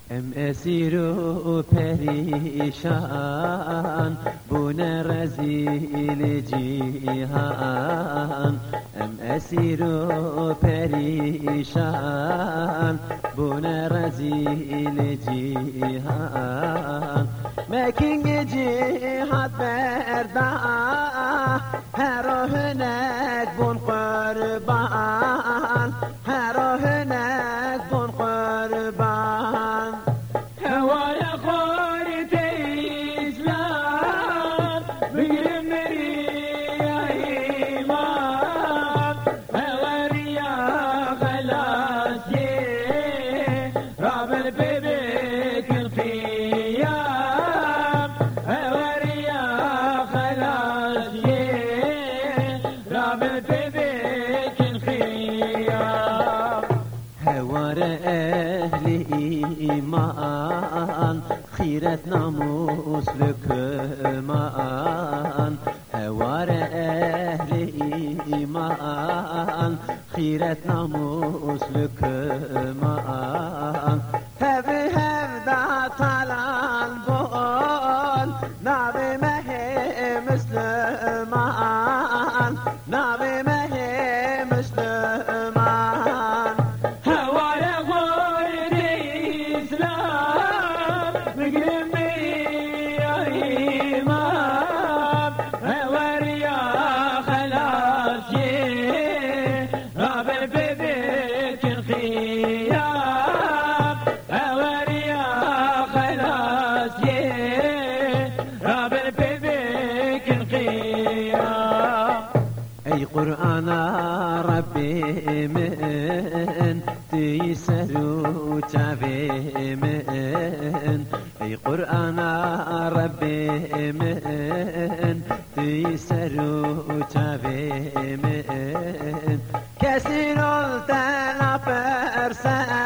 Em esiru perişan, bu ne rezil cihan. Em esiru perişan, bu ne rezil cihan. Mekin cihat berda, her o hünek bun kurban, her o hünek bun kurban. هوايا خارتي إسلام بقمري يا إمام هواريا خلاص راب البيبك القيام هواريا خلاص راب البيبك القيام هوار أهل إيمان خيرة ناموس لكمان هوار أهل إيمان خيرة ناموس لكمان هبي هبدا طلال بول نبي مهي مسلمان نبي مهي مسلمان هوايا خارتي إسلام بقمري يا إمام هواريا خلاص راب البيبك الخيام هواريا خلاص راب البيبك الخيام أي قرآن ربي من تيسرو تابي من أي قرآن ربي من تيسرو تابي من كثير التلف أرسل